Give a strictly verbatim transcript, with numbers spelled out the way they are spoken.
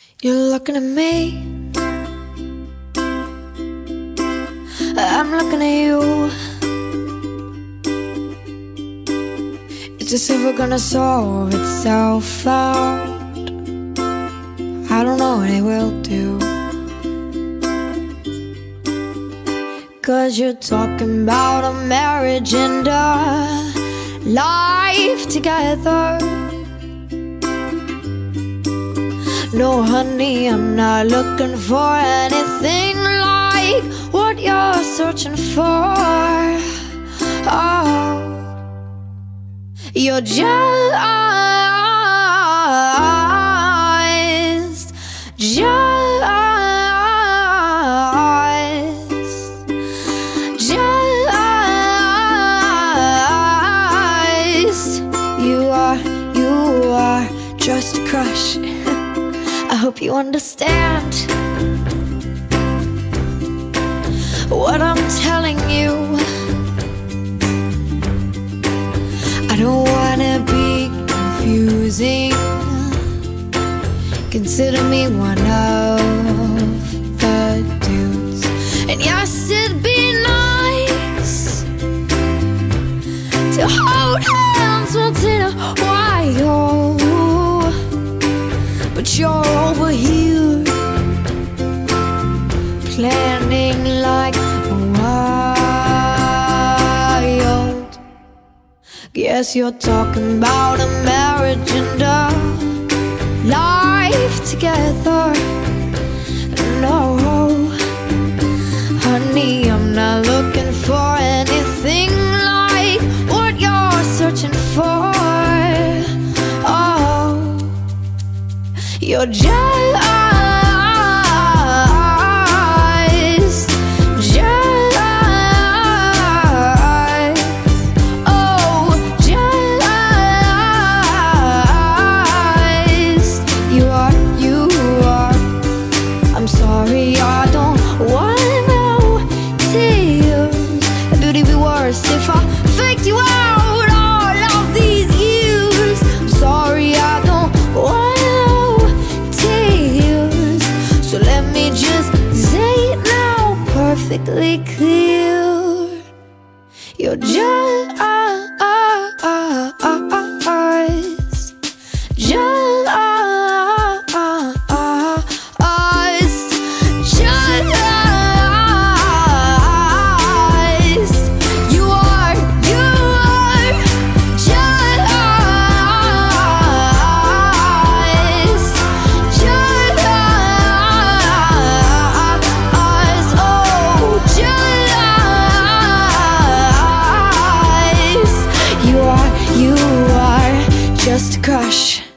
You're looking at me, I'm looking at you. It's as if we're gonna solve itself out. I don't know what it will do, 'cause you're talking about a marriage and a life together. No, honey, I'm not looking for anything like what you're searching for. Oh, you're just, just, just, you are, you are just a crush. I hope you understand what I'm telling you. I don't wanna be confusing. Consider me one of the dudes. And yes, it'd be nice to hold hands once in a while, but you're over here planning like a wild. Guess you're talking about a marriage and a life together. No, honey, I'm not looking for anything like what you're searching for. You're just, just, oh, just. You are, you are. I'm sorry, I don't wanna know tears. Would it be worse if I faked you out all of these years? I'm sorry, I don't wanna. So let me just say it now, perfectly clear. You're just, just, you are, you are, just, just. You are, you are just a crush.